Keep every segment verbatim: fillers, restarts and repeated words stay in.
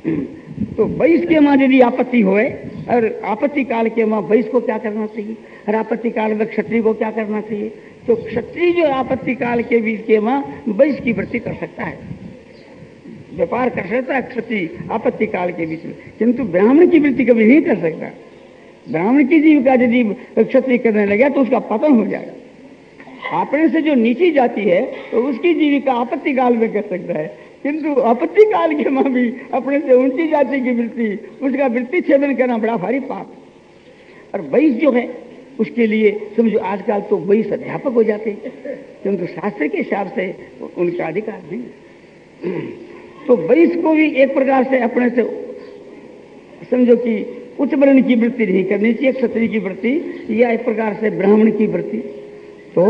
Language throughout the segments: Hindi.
तो वैश्य के मां यदि आपत्ति होए और आपत्ति काल के मां वैश्य को क्या करना चाहिए और आपत्ति काल में क्षत्रिय को क्या करना चाहिए? तो क्षत्रिय जो आपत्ति काल के बीच के मां वैश्य की वृत्ति कर सकता है, व्यापार कर सकता है क्षत्रिय आपत्ति काल के बीच में, किंतु ब्राह्मण की वृत्ति कभी नहीं कर सकता। ब्राह्मण की जीविका यदि क्षत्रिय करने लगे तो उसका पतन हो जाएगा। अपने से जो नीची जाति है तो उसकी जीविका आपत्ति काल में कर सकता है, किंतु आपत्ति काल के मां भी अपने से ऊंची जाति की वृत्ति, उसका वृत्ति छेदन करना बड़ा भारी पाप। और वैश्य जो है उसके लिए समझो आजकल तो वैश्य अध्यापक हो जाते हैं, किंतु शास्त्र के हिसाब से उनका अधिकार नहीं। तो वैश्य को भी एक प्रकार से अपने से समझो कि उच्च वर्ण की वृत्ति नहीं करनी चाहिए, क्षत्रिय की वृत्ति या एक प्रकार से ब्राह्मण की वृत्ति। तो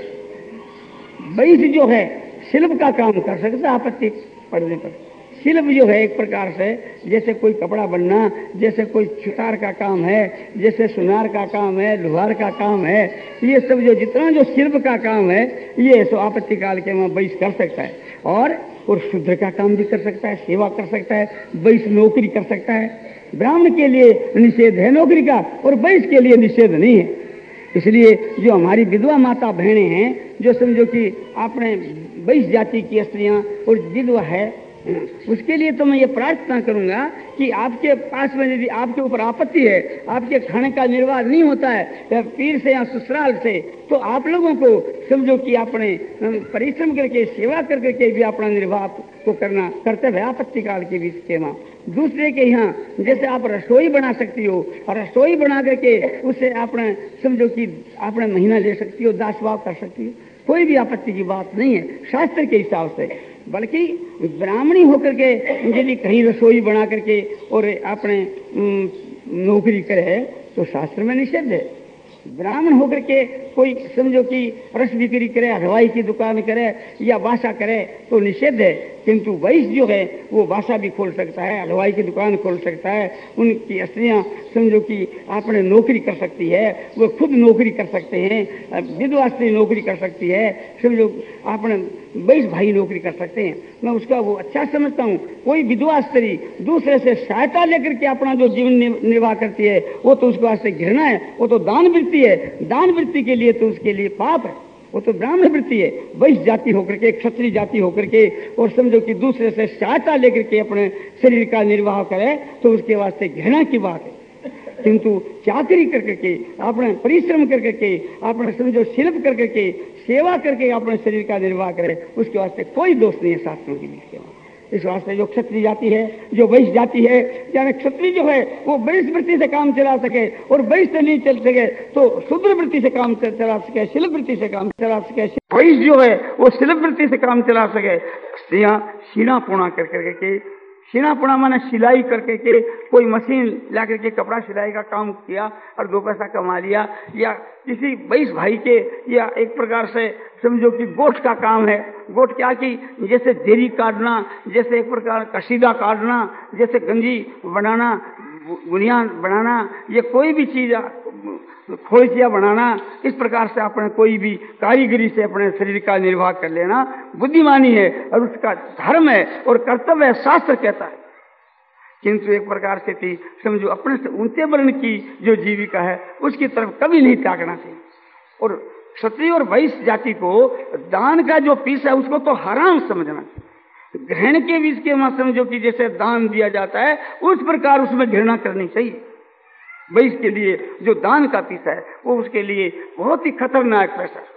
वैश्य जो है शिल्प का काम कर सकता है आपत्ति पड़ने पर। शिल्प जो है एक प्रकार से जैसे कोई कपड़ा बनना, जैसे कोई सुतार का काम है, जैसे सुनार का काम है, लोहार का काम है, ये सब जो जितना जो शिल्प का काम है ये सो आपत्ति काल के में वैश्य कर सकता है। और और शूद्र का काम भी कर सकता है, सेवा कर सकता है, वैश्य नौकरी कर सकता है। ब्राह्मण के लिए निषेध है नौकरी का और वैश्य के लिए निषेध नहीं है। इसलिए जो हमारी विधवा माता बहनें हैं, जो समझो कि आपने वैश्य जाति की स्त्रियां और विधवा है, उसके लिए तो मैं ये प्रार्थना करूंगा कि आपके पास में यदि आपके ऊपर आपत्ति है, आपके खाने का निर्वाह नहीं होता है पीर से या ससुराल से, तो आप लोगों को समझो कि आपने परिश्रम करके सेवा कर करके भी अपना निर्वाह को करना कर्तव्य है आपत्ति काल के बीच के मां। दूसरे के यहाँ जैसे आप रसोई बना सकती हो और रसोई बना करके उससे आपने समझो कि आपने महीना ले सकती हो, दासभाव कर सकती हो, कोई भी आपत्ति की बात नहीं है शास्त्र के हिसाब से। बल्कि ब्राह्मणी होकर के यदि कहीं रसोई बना करके और आपने नौकरी करे तो शास्त्र में निषेध है। ब्राह्मण होकर के कोई समझो कि रस बिक्री करे, हलवाई की दुकान करे या वासा करे तो निषेध है, किंतु वैश्य जो है वो वासा भी खोल सकता है, हलवाई की दुकान खोल सकता है। उनकी स्त्रियां समझो कि आपने नौकरी कर सकती है, वो खुद नौकरी कर सकते हैं, विधवा स्त्री नौकरी कर सकती है, समझो आपने वैश्य भाई नौकरी कर सकते हैं। मैं उसका वो अच्छा समझता हूँ। कोई विधवा स्त्री दूसरे से सहायता लेकर के अपना जो जीवन निर्वाह करती है वो तो उसके वास्ते घृणा है, वो तो दान वृत्ति है। दान वृत्ति के लिए तो उसके लिए पाप है, वो तो ब्राह्मण वृत्ति है। वैश्य जाति होकर के, क्षत्रिय जाति होकर के और समझो कि दूसरे से सहायता लेकर के अपने शरीर का निर्वाह करे तो उसके वास्ते घृणा की बात है। किंतु चाकरी कर करके, आपने परिश्रम कर करके, आपने समझो शिल्प कर करके, सेवा करके अपने शरीर का निर्वाह करे, उसके वास्ते कोई दोष नहीं है शास्त्रों के बीच में। इस वास्ते जो क्षत्रिय जाति है, जो वैश्य जाति है, यानी क्षत्रिय जो है वो वैश्य वृत्ति से काम चला सके और वैश्य से नहीं चल सके तो शूद्र वृत्ति से काम चला सके, शिल्प वृत्ति से काम चला सके। वैश्य जो है वो शिल्प वृत्ति से काम चला सके। स्त्रियां सीना पुणा कर करके, सीना पुणा माने सिलाई करके के कोई मशीन ला करके कपड़ा सिलाई का काम किया और दो पैसा कमा लिया, या किसी वैश्य भाई के या एक प्रकार से समझो कि गोठ का काम है। गोठ क्या कि जैसे देरी काटना, जैसे एक प्रकार कसीदा काटना, जैसे गंजी बनाना, बुनियाद बनाना, ये कोई भी चीज खोलचिया बनाना, इस प्रकार से अपने कोई भी कारीगरी से अपने शरीर का निर्वाह कर लेना बुद्धिमानी है और उसका धर्म है और कर्तव्य है, शास्त्र कहता है। किंतु एक प्रकार से थी समझो अपने से ऊंचे वर्ण की जो जीविका है उसकी तरफ कभी नहीं ताकना चाहिए। और क्षत्रिय और वैश्य जाति को दान का जो पीस है उसको तो हराम समझना चाहिए। ग्रहण के बीच के मां समझो कि जैसे दान दिया जाता है उस प्रकार उसमें घृणा करनी चाहिए। वैश्य के लिए जो दान का पीस है वो उसके लिए बहुत ही खतरनाक पैसा।